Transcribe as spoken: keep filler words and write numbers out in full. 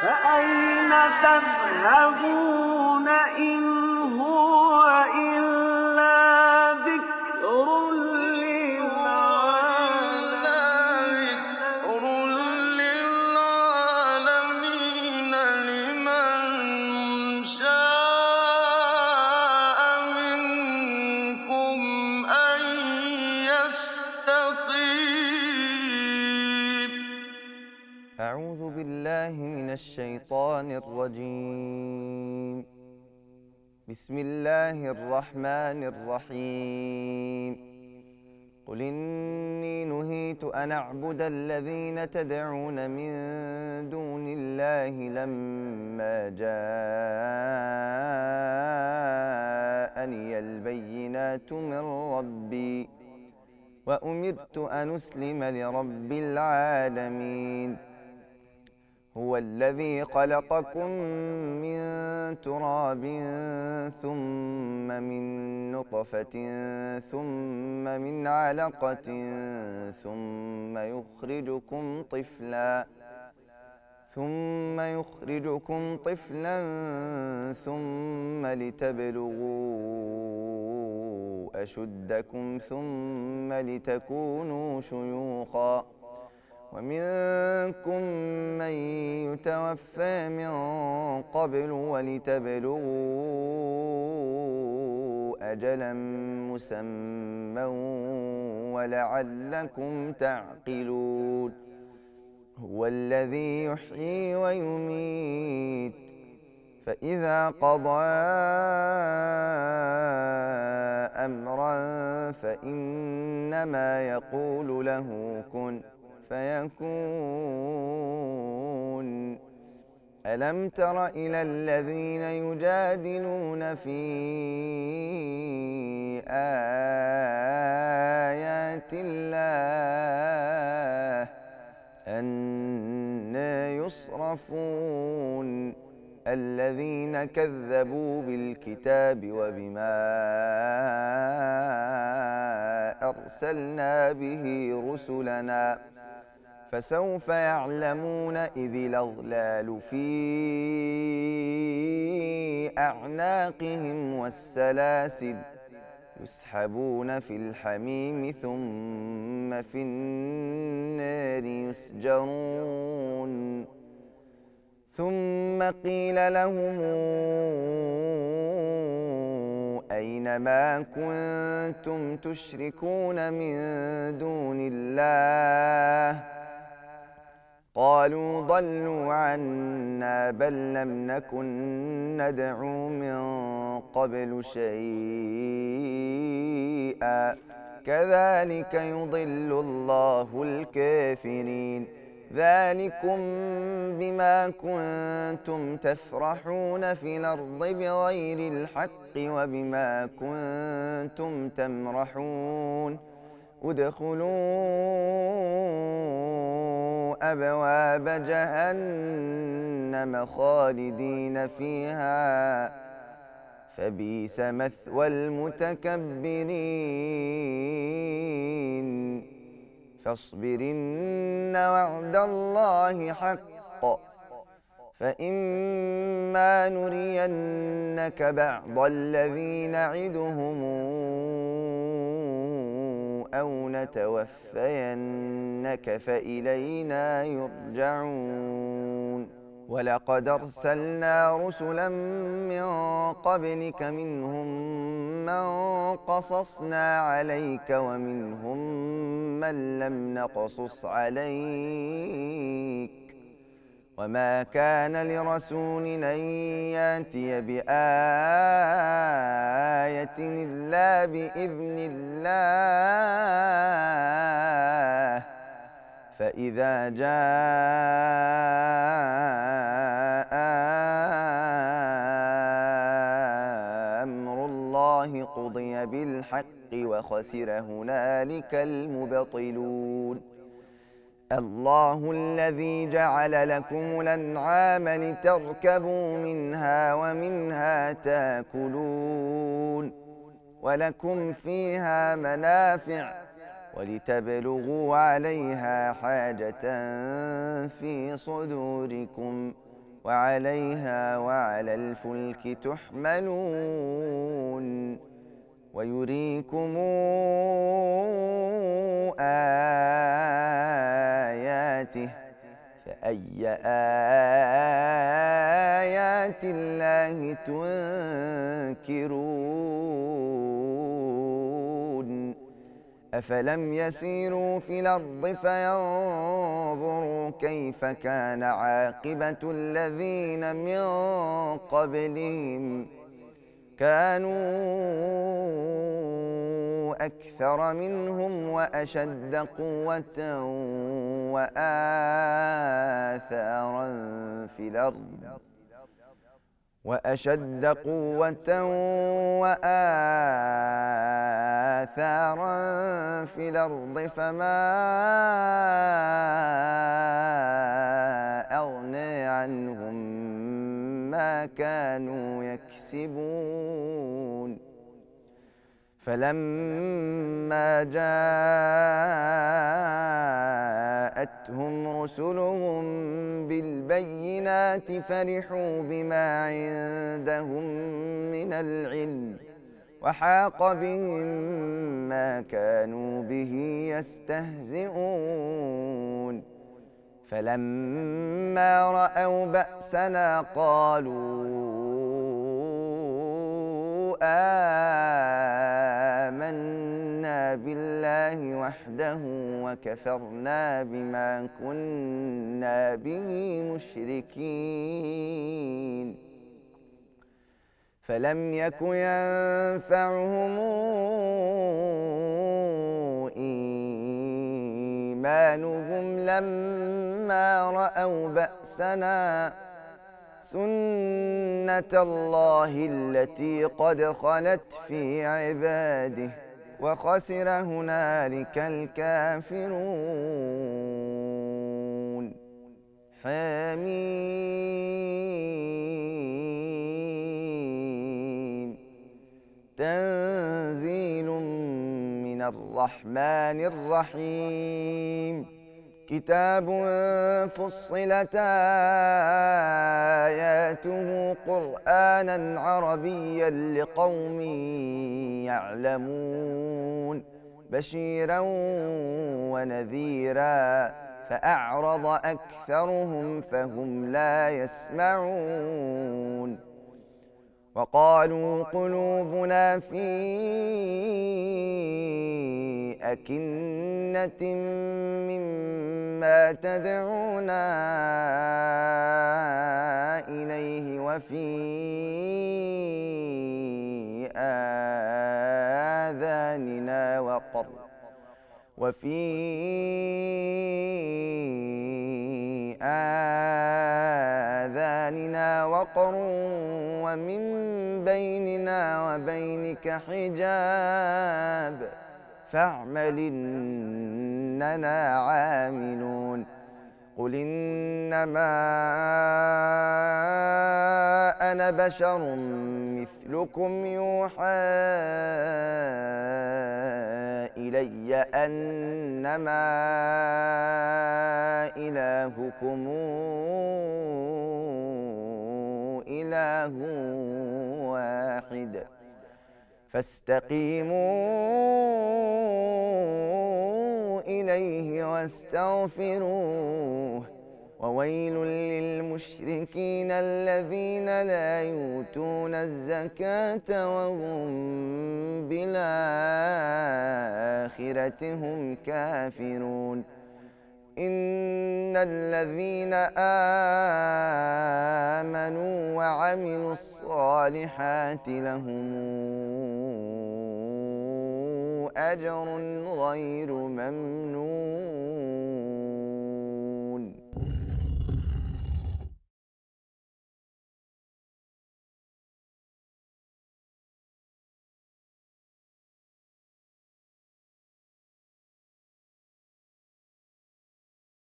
فأين تذهبون إن هو إلا ذكر للعالمين لمن شاء منكم أن يستقيم. أعوذ بالله من الشيطان الرجيم. بسم الله الرحمن الرحيم. قل إني نهيت أن أعبد الذين تدعون من دون الله لما جاءني البينات من ربي وأمرت أن أسلم لرب العالمين. هو الذي خلقكم من تراب ثم من نطفة ثم من علقة ثم يخرجكم طفلا ثم يخرجكم طفلا ثم لتبلغوا أشدكم ثم لتكونوا شيوخا ومنكم من يتوفى من قبل ولتبلغوا أجلا مسمى ولعلكم تعقلون. هو الذي يحيي ويميت فإذا قضى أمرا فإنما يقول له كن فيكون. ألم تر إلى الذين يجادلون في آيات الله أنى يصرفون الذين كذبوا بالكتاب وبما أرسلنا به رسلنا فسوف يعلمون إذ الأغلال في أعناقهم والسلاسل يسحبون في الحميم ثم في النار يسجرون. ثم قيل لهم أين ما كنتم تشركون من دون الله قالوا ضلوا عنا بل لم نكن ندعو من قبل شيئا كذلك يضل الله الكافرين. ذلكم بما كنتم تفرحون في الأرض بغير الحق وبما كنتم تمرحون. ادخلوا أبواب جهنم خالدين فيها فبئس مثوى المتكبرين. فاصبر إن وعد الله حق فإما نرينك بعض الذي نعدهم أو نتوفينك فإلينا يرجعون. ولقد أرسلنا رسلا من قبلك منهم من قصصنا عليك ومنهم من لم نقصص عليك وما كان لرسول أن يأتي بآية إلا بإذن الله فإذا جاء أمر الله قضي بالحق وخسر هنالك المبطلون. الله الذي جعل لكم الأنعام لتركبوا منها ومنها تأكلون ولكم فيها منافع ولتبلغوا عليها حاجة في صدوركم وعليها وعلى الفلك تحملون ويريكم آياته فأي آيات الله تنكرون أفلم يسيروا في الأرض فينظروا كيف كان عاقبة الذين من قبلهم كانوا أكثر منهم وأشد قوة وآثارا في الأرض وأشد قوة وآثارا في الأرض فما أغنى عنهم ما كانوا يكسبون فلما جاءتهم رسلهم بالبينات فرحوا بما عندهم من العلم وحاق بهم ما كانوا به يستهزئون فلما رأوا بأسنا قالوا آمنا بالله وحده وكفرنا بما كنا به مشركين فلم يك ينفعهم إيمانهم لما رأوا بأسنا سنة الله التي قد خلت في عباده وخسر هنالك الكافرون حميم تنزيل من الرحمن الرحيم كتاب فصلت آياته قرآنا عربيا لقوم يعلمون بشيرا ونذيرا فأعرض أكثرهم فهم لا يسمعون وقالوا قلوبنا في أكنة مما تدعونا إليه وفي آذاننا وقر وفي آذاننا وقر ومن بيننا وبينك حجاب فاعمل إننا عاملون قل إنما أنا بشر مثلكم يوحى إلي أنما إلهكم إله واحد فاستقيموا إليه واستغفروه وويل للمشركين الذين لا يؤتون الزكاة وهم بالآخرة هم كافرون إن الذين آمنوا وعملوا الصالحات لهم أجر غير ممنون